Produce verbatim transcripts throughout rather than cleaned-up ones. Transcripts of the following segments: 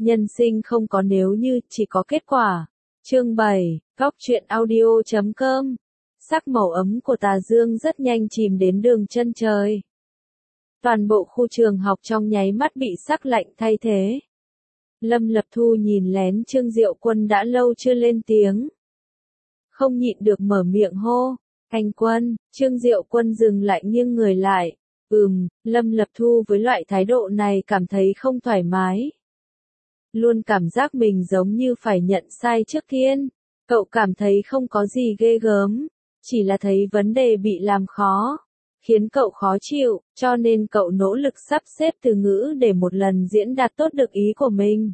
Nhân sinh không có nếu như, chỉ có kết quả. Chương bảy, Góc truyện audio chấm com. Sắc màu ấm của tà dương rất nhanh chìm đến đường chân trời. Toàn bộ khu trường học trong nháy mắt bị sắc lạnh thay thế. Lâm Lập Thu nhìn lén Trương Diệu Quân đã lâu chưa lên tiếng. Không nhịn được mở miệng hô. Anh Quân, Trương Diệu Quân dừng lại nghiêng người lại. Ừm, Lâm Lập Thu với loại thái độ này cảm thấy không thoải mái. Luôn cảm giác mình giống như phải nhận sai trước tiên. Cậu cảm thấy không có gì ghê gớm, chỉ là thấy vấn đề bị làm khó, khiến cậu khó chịu, cho nên cậu nỗ lực sắp xếp từ ngữ để một lần diễn đạt tốt được ý của mình.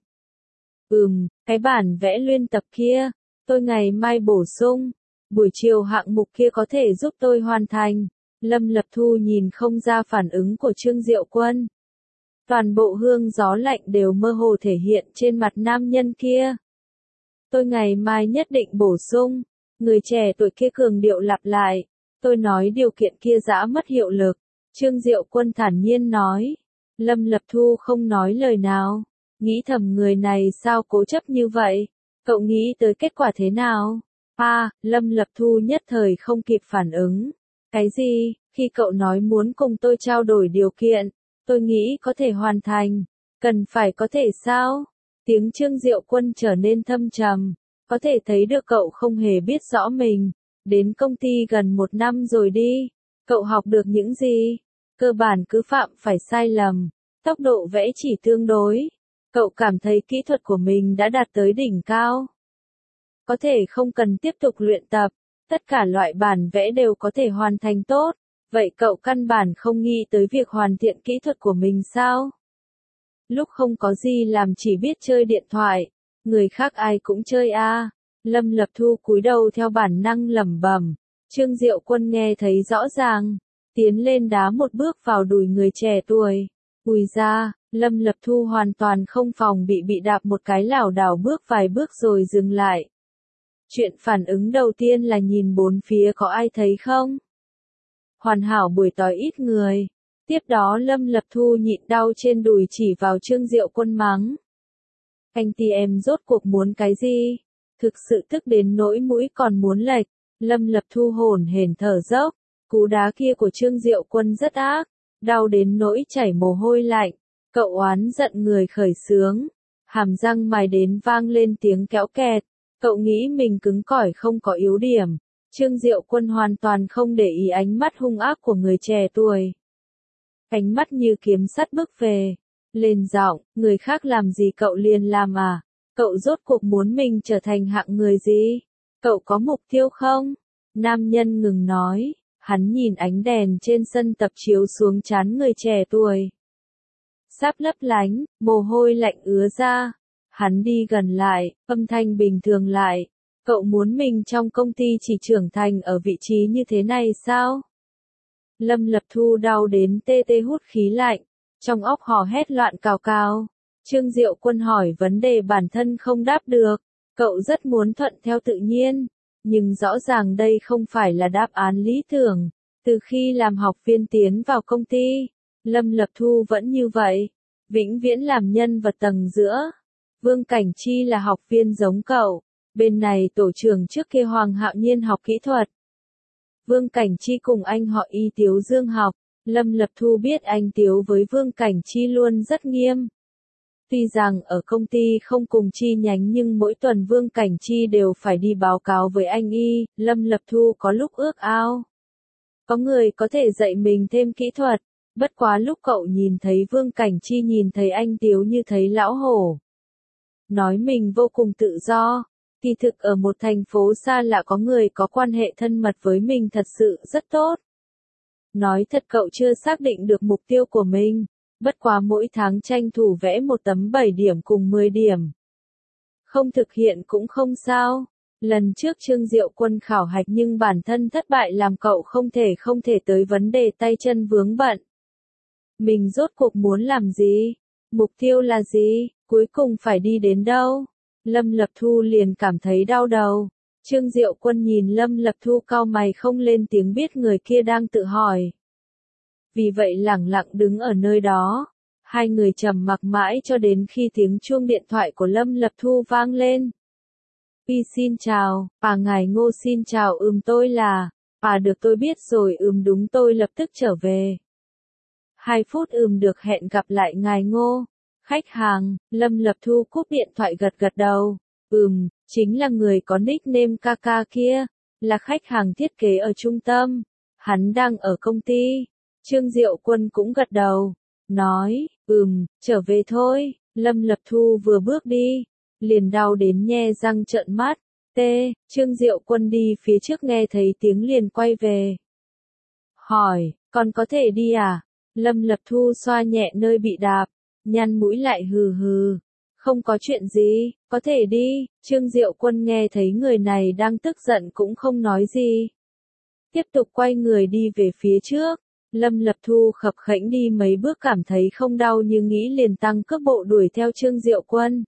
Ừm, cái bản vẽ luyện tập kia, tôi ngày mai bổ sung, buổi chiều hạng mục kia có thể giúp tôi hoàn thành. Lâm Lập Thu nhìn không ra phản ứng của Trương Diệu Quân. Toàn bộ hương gió lạnh đều mơ hồ thể hiện trên mặt nam nhân kia. Tôi ngày mai nhất định bổ sung. Người trẻ tuổi kia cường điệu lặp lại. Tôi nói điều kiện kia đã mất hiệu lực. Trương Diệu Quân thản nhiên nói. Lâm Lập Thu không nói lời nào. Nghĩ thầm người này sao cố chấp như vậy? Cậu nghĩ tới kết quả thế nào? À, Lâm Lập Thu nhất thời không kịp phản ứng. Cái gì? Khi cậu nói muốn cùng tôi trao đổi điều kiện, tôi nghĩ có thể hoàn thành. Cần phải có thể sao? Tiếng Trương Diệu Quân trở nên thâm trầm. Có thể thấy được cậu không hề biết rõ mình. Đến công ty gần một năm rồi đi. Cậu học được những gì? Cơ bản cứ phạm phải sai lầm. Tốc độ vẽ chỉ tương đối. Cậu cảm thấy kỹ thuật của mình đã đạt tới đỉnh cao. Có thể không cần tiếp tục luyện tập. Tất cả loại bản vẽ đều có thể hoàn thành tốt. Vậy cậu căn bản không nghĩ tới việc hoàn thiện kỹ thuật của mình sao? Lúc không có gì làm chỉ biết chơi điện thoại. Người khác ai cũng chơi a. À. Lâm Lập Thu cúi đầu theo bản năng lẩm bẩm. Trương Diệu Quân nghe thấy rõ ràng. Tiến lên đá một bước vào đùi người trẻ tuổi. Ùi ra, Lâm Lập Thu hoàn toàn không phòng bị bị đạp một cái lảo đảo bước vài bước rồi dừng lại. Chuyện phản ứng đầu tiên là nhìn bốn phía có ai thấy không? Hoàn hảo buổi tối ít người. Tiếp đó Lâm Lập Thu nhịn đau trên đùi chỉ vào Trương Diệu Quân mắng. Anh ti em rốt cuộc muốn cái gì? Thực sự tức đến nỗi mũi còn muốn lệch. Lâm Lập Thu hổn hển thở dốc. Cú đá kia của Trương Diệu Quân rất ác. Đau đến nỗi chảy mồ hôi lạnh. Cậu oán giận người khởi xướng. Hàm răng mài đến vang lên tiếng kéo kẹt. Cậu nghĩ mình cứng cỏi không có yếu điểm. Trương Diệu Quân hoàn toàn không để ý ánh mắt hung ác của người trẻ tuổi. Ánh mắt như kiếm sắt bước về. Lên giọng, người khác làm gì cậu liền làm à? Cậu rốt cuộc muốn mình trở thành hạng người gì? Cậu có mục tiêu không? Nam nhân ngừng nói, hắn nhìn ánh đèn trên sân tập chiếu xuống trán người trẻ tuổi. Sáp lấp lánh, mồ hôi lạnh ứa ra. Hắn đi gần lại, âm thanh bình thường lại. Cậu muốn mình trong công ty chỉ trưởng thành ở vị trí như thế này sao? Lâm Lập Thu đau đến tê tê hút khí lạnh. Trong óc hò hét loạn cào cào. Trương Diệu Quân hỏi vấn đề bản thân không đáp được. Cậu rất muốn thuận theo tự nhiên. Nhưng rõ ràng đây không phải là đáp án lý tưởng. Từ khi làm học viên tiến vào công ty, Lâm Lập Thu vẫn như vậy. Vĩnh viễn làm nhân vật tầng giữa. Vương Cảnh Chi là học viên giống cậu. Bên này tổ trưởng trước kia Hoàng Hạo Nhiên học kỹ thuật. Vương Cảnh Chi cùng anh họ Y Tiếu Dương học. Lâm Lập Thu biết anh Tiếu với Vương Cảnh Chi luôn rất nghiêm. Tuy rằng ở công ty không cùng chi nhánh nhưng mỗi tuần Vương Cảnh Chi đều phải đi báo cáo với anh Y. Lâm Lập Thu có lúc ước ao. Có người có thể dạy mình thêm kỹ thuật. Bất quá lúc cậu nhìn thấy Vương Cảnh Chi nhìn thấy anh Tiếu như thấy lão hổ. Nói mình vô cùng tự do. Kỳ thực ở một thành phố xa lạ có người có quan hệ thân mật với mình thật sự rất tốt. Nói thật cậu chưa xác định được mục tiêu của mình. Bất quá mỗi tháng tranh thủ vẽ một tấm bảy điểm cùng mười điểm. Không thực hiện cũng không sao. Lần trước Trương Diệu Quân khảo hạch nhưng bản thân thất bại làm cậu không thể không thể tới vấn đề tay chân vướng bận. Mình rốt cuộc muốn làm gì? Mục tiêu là gì? Cuối cùng phải đi đến đâu? Lâm Lập Thu liền cảm thấy đau đầu. Trương Diệu Quân nhìn Lâm Lập Thu cau mày không lên tiếng biết người kia đang tự hỏi. Vì vậy lẳng lặng đứng ở nơi đó. Hai người trầm mặc mãi cho đến khi tiếng chuông điện thoại của Lâm Lập Thu vang lên. Pi xin chào, à ngài Ngô xin chào ừm tôi là, à được tôi biết rồi ừm đúng tôi lập tức trở về. Hai phút ừm được hẹn gặp lại ngài Ngô. Khách hàng, Lâm Lập Thu cúp điện thoại gật gật đầu. Ừm, chính là người có nickname ca ca kia, là khách hàng thiết kế ở trung tâm. Hắn đang ở công ty. Trương Diệu Quân cũng gật đầu, nói, ừm, trở về thôi. Lâm Lập Thu vừa bước đi, liền đau đến nhe răng trợn mắt. T, Trương Diệu Quân đi phía trước nghe thấy tiếng liền quay về. Hỏi, con có thể đi à? Lâm Lập Thu xoa nhẹ nơi bị đạp, nhăn mũi lại hừ hừ. Không có chuyện gì, có thể đi. Trương Diệu Quân nghe thấy người này đang tức giận cũng không nói gì. Tiếp tục quay người đi về phía trước. Lâm Lập Thu khập khẽnh đi mấy bước cảm thấy không đau nhưng nghĩ liền tăng cước bộ đuổi theo Trương Diệu Quân.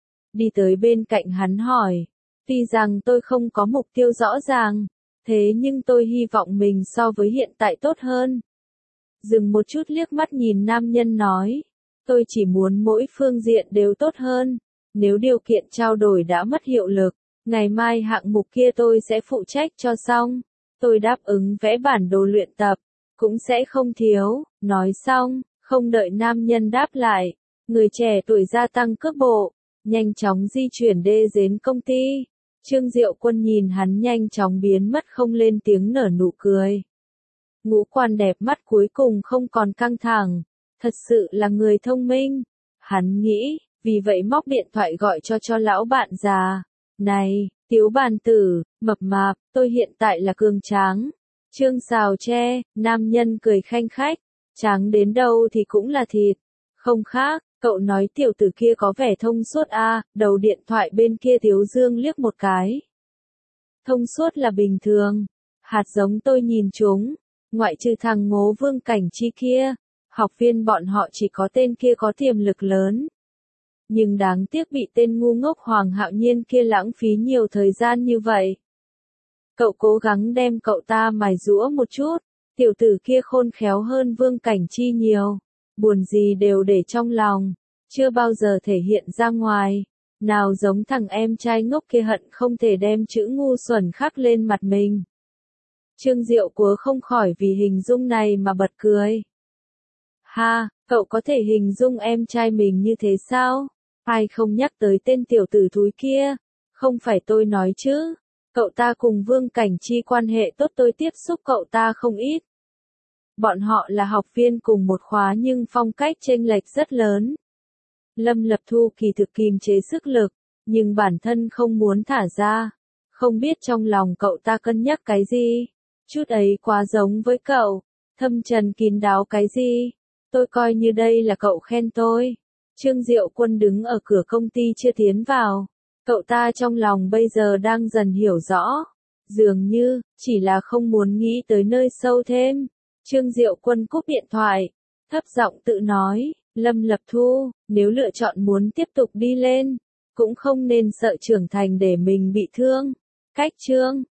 Đi tới bên cạnh hắn hỏi, tuy rằng tôi không có mục tiêu rõ ràng, thế nhưng tôi hy vọng mình so với hiện tại tốt hơn. Dừng một chút liếc mắt nhìn nam nhân nói, tôi chỉ muốn mỗi phương diện đều tốt hơn. Nếu điều kiện trao đổi đã mất hiệu lực, ngày mai hạng mục kia tôi sẽ phụ trách cho xong. Tôi đáp ứng vẽ bản đồ luyện tập, cũng sẽ không thiếu. Nói xong, không đợi nam nhân đáp lại, người trẻ tuổi gia tăng cước bộ, nhanh chóng di chuyển đê đến công ty. Trương Diệu Quân nhìn hắn nhanh chóng biến mất không lên tiếng nở nụ cười. Ngũ quan đẹp mắt cuối cùng không còn căng thẳng, thật sự là người thông minh. Hắn nghĩ, vì vậy móc điện thoại gọi cho cho lão bạn già. Này, Tiếu bàn tử, mập mạp, tôi hiện tại là cường tráng. Trương xào tre, nam nhân cười khanh khách, tráng đến đâu thì cũng là thịt. Không khác, cậu nói tiểu tử kia có vẻ thông suốt a. À, đầu điện thoại bên kia Tiếu Dương liếc một cái. Thông suốt là bình thường, hạt giống tôi nhìn chúng, ngoại trừ thằng Ngô Vương Cảnh Chi kia, học viên bọn họ chỉ có tên kia có tiềm lực lớn. Nhưng đáng tiếc bị tên ngu ngốc Hoàng Hạo Nhiên kia lãng phí nhiều thời gian như vậy. Cậu cố gắng đem cậu ta mài giũa một chút, tiểu tử kia khôn khéo hơn Vương Cảnh Chi nhiều, buồn gì đều để trong lòng, chưa bao giờ thể hiện ra ngoài, nào giống thằng em trai ngốc kia hận không thể đem chữ ngu xuẩn khắc lên mặt mình. Trương Diệu Cúa không khỏi vì hình dung này mà bật cười. Ha, cậu có thể hình dung em trai mình như thế sao? Ai không nhắc tới tên tiểu tử thúi kia? Không phải tôi nói chứ. Cậu ta cùng Vương Cảnh Chi quan hệ tốt, tôi tiếp xúc cậu ta không ít. Bọn họ là học viên cùng một khóa nhưng phong cách chênh lệch rất lớn. Lâm Lập Thu kỳ thực kìm chế sức lực, nhưng bản thân không muốn thả ra. Không biết trong lòng cậu ta cân nhắc cái gì. Chút ấy quá giống với cậu. Thâm trần kín đáo cái gì. Tôi coi như đây là cậu khen tôi. Trương Diệu Quân đứng ở cửa công ty chưa tiến vào. Cậu ta trong lòng bây giờ đang dần hiểu rõ. Dường như, chỉ là không muốn nghĩ tới nơi sâu thêm. Trương Diệu Quân cúp điện thoại. Thấp giọng tự nói, Lâm Lập Thu, nếu lựa chọn muốn tiếp tục đi lên, cũng không nên sợ trưởng thành để mình bị thương. Cách chương